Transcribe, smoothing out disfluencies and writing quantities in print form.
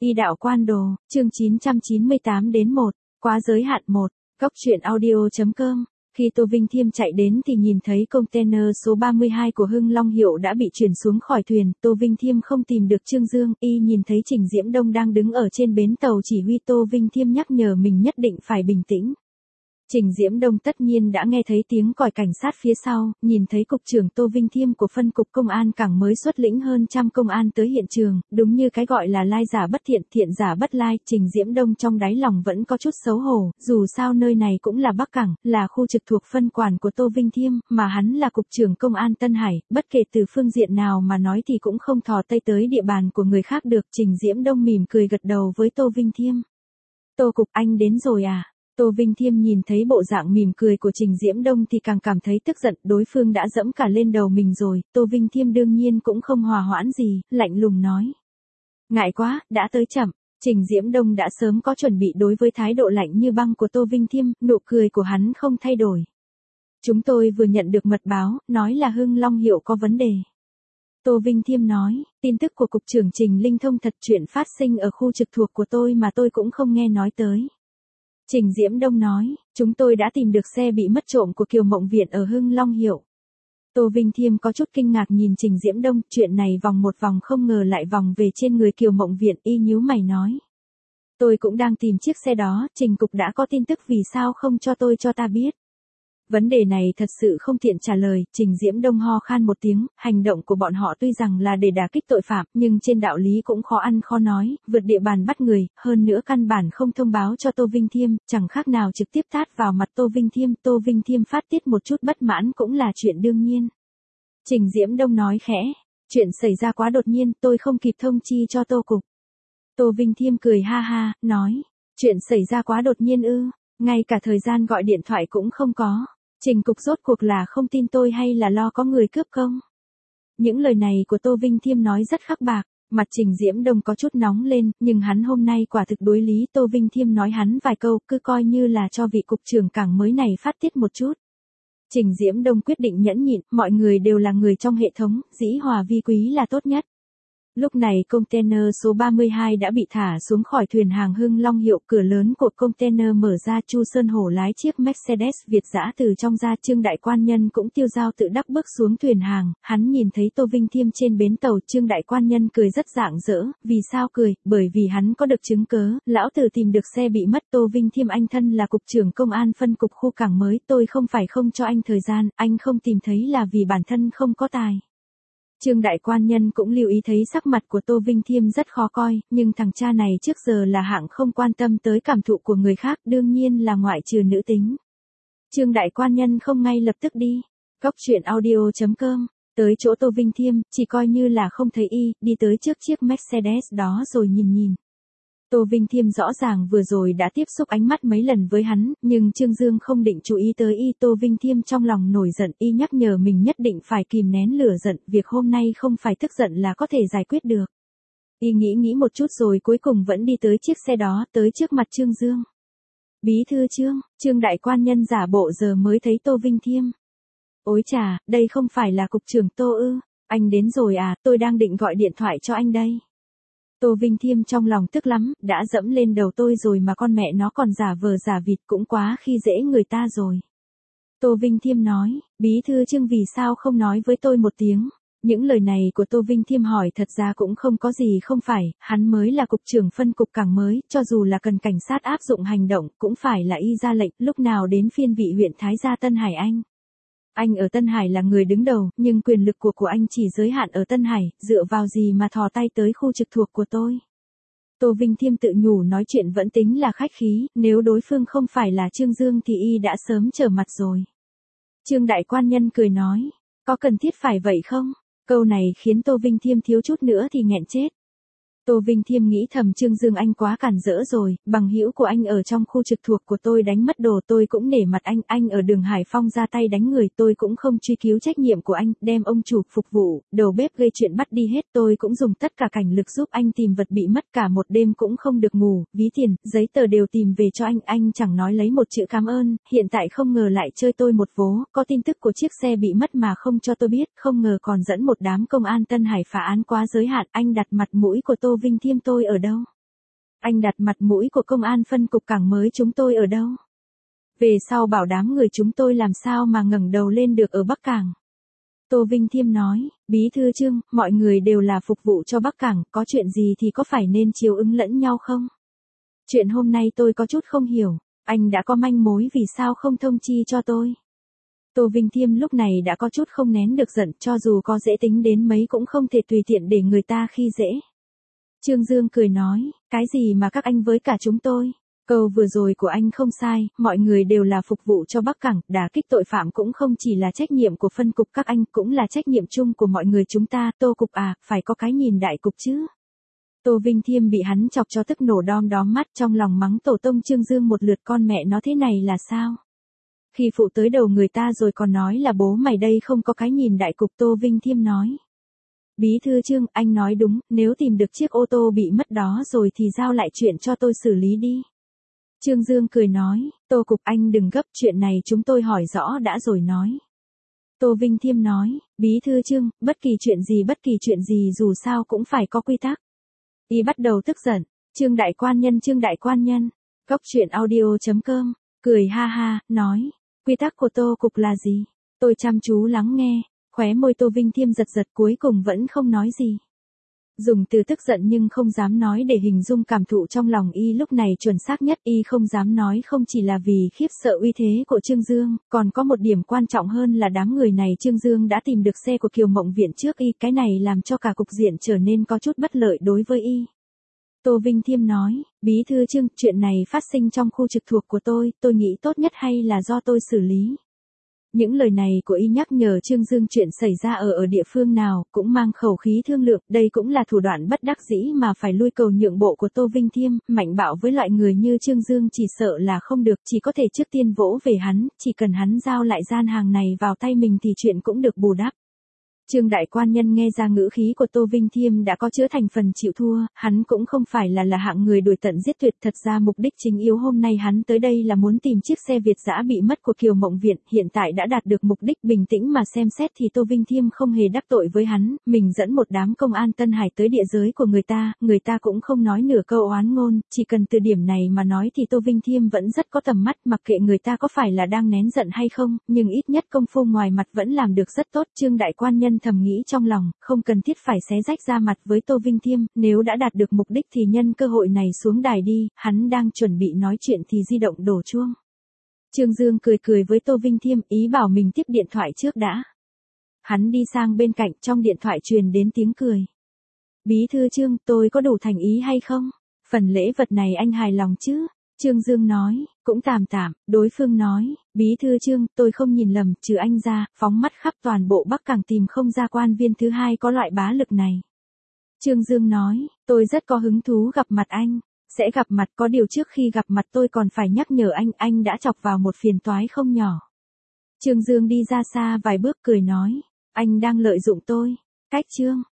Y đạo quan đồ, chương 998 đến 1, quá giới hạn 1, góc truyện audio.com. Khi Tô Vinh Thiêm chạy đến thì nhìn thấy container số 32 của Hưng Long Hiệu đã bị chuyển xuống khỏi thuyền. Tô Vinh Thiêm không tìm được Trương Dương, y nhìn thấy Trình Diễm Đông đang đứng ở trên bến tàu chỉ huy. Tô Vinh Thiêm nhắc nhở mình nhất định phải bình tĩnh. Trình Diễm Đông tất nhiên đã nghe thấy tiếng còi cảnh sát phía sau, nhìn thấy cục trưởng Tô Vinh Thiêm của phân cục công an cảng mới xuất lĩnh hơn trăm công an tới hiện trường, đúng như cái gọi là lai giả bất thiện, thiện giả bất lai. Trình Diễm Đông trong đáy lòng vẫn có chút xấu hổ, dù sao nơi này cũng là Bắc Cảng, là khu trực thuộc phân quản của Tô Vinh Thiêm, mà hắn là cục trưởng công an Tân Hải, bất kể từ phương diện nào mà nói thì cũng không thò tay tới địa bàn của người khác được. Trình Diễm Đông mỉm cười gật đầu với Tô Vinh Thiêm. Tô cục, anh đến rồi à? Tô Vinh Thiêm nhìn thấy bộ dạng mỉm cười của Trình Diễm Đông thì càng cảm thấy tức giận, đối phương đã dẫm cả lên đầu mình rồi. Tô Vinh Thiêm đương nhiên cũng không hòa hoãn gì, lạnh lùng nói. Ngại quá, đã tới chậm. Trình Diễm Đông đã sớm có chuẩn bị đối với thái độ lạnh như băng của Tô Vinh Thiêm, nụ cười của hắn không thay đổi. Chúng tôi vừa nhận được mật báo, nói là Hưng Long Hiệu có vấn đề. Tô Vinh Thiêm nói, tin tức của cục trưởng Trình linh thông thật, chuyện phát sinh ở khu trực thuộc của tôi mà tôi cũng không nghe nói tới. Trình Diễm Đông nói, chúng tôi đã tìm được xe bị mất trộm của Kiều Mộng Viện ở Hưng Long Hiệu. Tô Vinh Thiêm có chút kinh ngạc nhìn Trình Diễm Đông, chuyện này vòng một vòng không ngờ lại vòng về trên người Kiều Mộng Viện. Y nhíu mày nói, tôi cũng đang tìm chiếc xe đó, Trình cục đã có tin tức vì sao không cho ta biết. Vấn đề này thật sự không tiện trả lời. Trình Diễm Đông ho khan một tiếng, hành động của bọn họ tuy rằng là để đả kích tội phạm, nhưng trên đạo lý cũng khó ăn khó nói, vượt địa bàn bắt người, hơn nữa căn bản không thông báo cho Tô Vinh Thiêm, chẳng khác nào trực tiếp tát vào mặt Tô Vinh Thiêm. Tô Vinh Thiêm phát tiết một chút bất mãn cũng là chuyện đương nhiên. Trình Diễm Đông nói khẽ, chuyện xảy ra quá đột nhiên, tôi không kịp thông chi cho Tô cục. Tô Vinh Thiêm cười ha ha, nói, chuyện xảy ra quá đột nhiên ư, ngay cả thời gian gọi điện thoại cũng không có. Trình cục rốt cuộc là không tin tôi hay là lo có người cướp công? Những lời này của Tô Vinh Thiêm nói rất khắc bạc, mặt Trình Diễm Đông có chút nóng lên, nhưng hắn hôm nay quả thực đối lý. Tô Vinh Thiêm nói hắn vài câu, cứ coi như là cho vị cục trưởng cảng mới này phát tiết một chút. Trình Diễm Đông quyết định nhẫn nhịn, mọi người đều là người trong hệ thống, dĩ hòa vi quý là tốt nhất. Lúc này container số 32 đã bị thả xuống khỏi thuyền hàng Hưng Long Hiệu, cửa lớn của container mở ra. Chu Sơn Hổ lái chiếc Mercedes Việt dã từ trong ra. Trương Đại Quan Nhân cũng tiêu dao tự đắc bước xuống thuyền hàng, hắn nhìn thấy Tô Vinh Thiêm trên bến tàu. Trương Đại Quan Nhân cười rất rạng rỡ, vì sao cười, bởi vì hắn có được chứng cớ, lão tử tìm được xe bị mất. Tô Vinh Thiêm, anh thân là cục trưởng công an phân cục khu cảng mới, tôi không phải không cho anh thời gian, anh không tìm thấy là vì bản thân không có tài. Trương Đại Quan Nhân cũng lưu ý thấy sắc mặt của Tô Vinh Thiêm rất khó coi, nhưng thằng cha này trước giờ là hạng không quan tâm tới cảm thụ của người khác, đương nhiên là ngoại trừ nữ tính. Trương Đại Quan Nhân không ngay lập tức đi. Góc truyện audio.com, tới chỗ Tô Vinh Thiêm, chỉ coi như là không thấy y, đi tới trước chiếc Mercedes đó rồi nhìn. Tô Vinh Thiêm rõ ràng vừa rồi đã tiếp xúc ánh mắt mấy lần với hắn, nhưng Trương Dương không định chú ý tới y. Tô Vinh Thiêm trong lòng nổi giận, y nhắc nhở mình nhất định phải kìm nén lửa giận, việc hôm nay không phải tức giận là có thể giải quyết được. Y nghĩ một chút rồi cuối cùng vẫn đi tới chiếc xe đó, tới trước mặt Trương Dương. Bí thư Trương, Trương Đại Quan Nhân giả bộ giờ mới thấy Tô Vinh Thiêm. Ôi chà, đây không phải là cục trưởng Tô ư, anh đến rồi à, tôi đang định gọi điện thoại cho anh đây. Tô Vinh Thiêm trong lòng tức lắm, đã dẫm lên đầu tôi rồi mà con mẹ nó còn giả vờ giả vịt, cũng quá khi dễ người ta rồi. Tô Vinh Thiêm nói, bí thư Trương vì sao không nói với tôi một tiếng. Những lời này của Tô Vinh Thiêm hỏi thật ra cũng không có gì không phải, hắn mới là cục trưởng phân cục cảng mới, cho dù là cần cảnh sát áp dụng hành động, cũng phải là y ra lệnh. Lúc nào đến phiên vị huyện Thái Gia Tân Hải anh? Anh ở Tân Hải là người đứng đầu, nhưng quyền lực của anh chỉ giới hạn ở Tân Hải, dựa vào gì mà thò tay tới khu trực thuộc của tôi? Tô Vinh Thiêm tự nhủ nói chuyện vẫn tính là khách khí, nếu đối phương không phải là Trương Dương thì y đã sớm trở mặt rồi. Trương Đại Quan Nhân cười nói, có cần thiết phải vậy không? Câu này khiến Tô Vinh Thiêm thiếu chút nữa thì nghẹn chết. Tô Vinh Thiêm nghĩ thầm Trương Dương anh quá cản rỡ rồi, bằng hữu của anh ở trong khu trực thuộc của tôi đánh mất đồ tôi cũng nể mặt anh ở đường Hải Phong ra tay đánh người tôi cũng không truy cứu trách nhiệm của anh, đem ông chủ phục vụ, đầu bếp gây chuyện bắt đi hết tôi cũng dùng tất cả cảnh lực giúp anh tìm vật bị mất, cả một đêm cũng không được ngủ, ví tiền, giấy tờ đều tìm về cho anh chẳng nói lấy một chữ cảm ơn, hiện tại không ngờ lại chơi tôi một vố, có tin tức của chiếc xe bị mất mà không cho tôi biết, không ngờ còn dẫn một đám công an Tân Hải phá án quá giới hạn, anh đặt mặt mũi của Tô Vinh Thiêm tôi ở đâu? Anh đặt mặt mũi của công an phân cục cảng mới chúng tôi ở đâu? Về sau bảo đám người chúng tôi làm sao mà ngẩng đầu lên được ở Bắc Cảng. Tô Vinh Thiêm nói, Bí thư Trương, mọi người đều là phục vụ cho Bắc Cảng, có chuyện gì thì có phải nên chiều ứng lẫn nhau không? Chuyện hôm nay tôi có chút không hiểu, anh đã có manh mối vì sao không thông chi cho tôi? Tô Vinh Thiêm lúc này đã có chút không nén được giận, cho dù có dễ tính đến mấy cũng không thể tùy tiện để người ta khi dễ. Trương Dương cười nói, cái gì mà các anh với cả chúng tôi? Câu vừa rồi của anh không sai, mọi người đều là phục vụ cho Bắc Cảng, đả kích tội phạm cũng không chỉ là trách nhiệm của phân cục các anh, cũng là trách nhiệm chung của mọi người chúng ta, Tô cục à, phải có cái nhìn đại cục chứ. Tô Vinh Thiêm bị hắn chọc cho tức nổ đom đóm mắt, trong lòng mắng tổ tông Trương Dương một lượt, con mẹ nó thế này là sao? Khi phụ tới đầu người ta rồi còn nói là bố mày đây không có cái nhìn đại cục. Tô Vinh Thiêm nói. Bí thư Trương, anh nói đúng, nếu tìm được chiếc ô tô bị mất đó rồi thì giao lại chuyện cho tôi xử lý đi. Trương Dương cười nói, Tô cục anh đừng gấp, chuyện này chúng tôi hỏi rõ đã rồi nói. Tô Vinh Thiêm nói, Bí thư Trương, bất kỳ chuyện gì dù sao cũng phải có quy tắc. Y bắt đầu tức giận, Trương đại quan nhân, Góc truyện audio.com, cười ha ha, nói, quy tắc của Tô cục là gì? Tôi chăm chú lắng nghe, khóe môi Tô Vinh Thiêm giật giật cuối cùng vẫn không nói gì. Dùng từ tức giận nhưng không dám nói để hình dung cảm thụ trong lòng y lúc này chuẩn xác nhất. Y không dám nói không chỉ là vì khiếp sợ uy thế của Trương Dương, còn có một điểm quan trọng hơn là đám người này Trương Dương đã tìm được xe của Kiều Mộng Viện trước y, cái này làm cho cả cục diện trở nên có chút bất lợi đối với y. Tô Vinh Thiêm nói, Bí thư Trương, chuyện này phát sinh trong khu trực thuộc của tôi nghĩ tốt nhất hay là do tôi xử lý. Những lời này của y nhắc nhở Trương Dương chuyện xảy ra ở địa phương nào, cũng mang khẩu khí thương lượng, đây cũng là thủ đoạn bất đắc dĩ mà phải lui cầu nhượng bộ của Tô Vinh Thiêm, mạnh bạo với loại người như Trương Dương chỉ sợ là không được, chỉ có thể trước tiên vỗ về hắn, chỉ cần hắn giao lại gian hàng này vào tay mình thì chuyện cũng được bù đắp. Trương đại quan nhân nghe ra ngữ khí của Tô Vinh Thiêm đã có chứa thành phần chịu thua, hắn cũng không phải là hạng người đuổi tận giết tuyệt, thật ra mục đích chính yếu hôm nay hắn tới đây là muốn tìm chiếc xe Việt dã bị mất của Kiều Mộng Viện, hiện tại đã đạt được mục đích. Bình tĩnh mà xem xét thì Tô Vinh Thiêm không hề đắc tội với hắn, mình dẫn một đám công an Tân Hải tới địa giới của người ta cũng không nói nửa câu oán ngôn, chỉ cần từ điểm này mà nói thì Tô Vinh Thiêm vẫn rất có tầm mắt, mặc kệ người ta có phải là đang nén giận hay không, nhưng ít nhất công phu ngoài mặt vẫn làm được rất tốt. Trương đại quan nhân thầm nghĩ trong lòng, không cần thiết phải xé rách ra mặt với Tô Vinh Thiêm, nếu đã đạt được mục đích thì nhân cơ hội này xuống đài đi. Hắn đang chuẩn bị nói chuyện thì di động đổ chuông. Trương Dương cười với Tô Vinh Thiêm, ý bảo mình tiếp điện thoại trước đã. Hắn đi sang bên cạnh, trong điện thoại truyền đến tiếng cười. Bí thư Trương, tôi có đủ thành ý hay không? Phần lễ vật này anh hài lòng chứ? Trương Dương nói, cũng tạm tạm. Đối phương nói, Bí thư Trương, tôi không nhìn lầm, trừ anh ra, phóng mắt khắp toàn bộ Bắc Cảng tìm không ra quan viên thứ hai có loại bá lực này. Trương Dương nói, tôi rất có hứng thú gặp mặt anh. Sẽ gặp mặt, có điều trước khi gặp mặt tôi còn phải nhắc nhở anh đã chọc vào một phiền toái không nhỏ. Trương Dương đi ra xa vài bước cười nói, anh đang lợi dụng tôi. Cách Trương.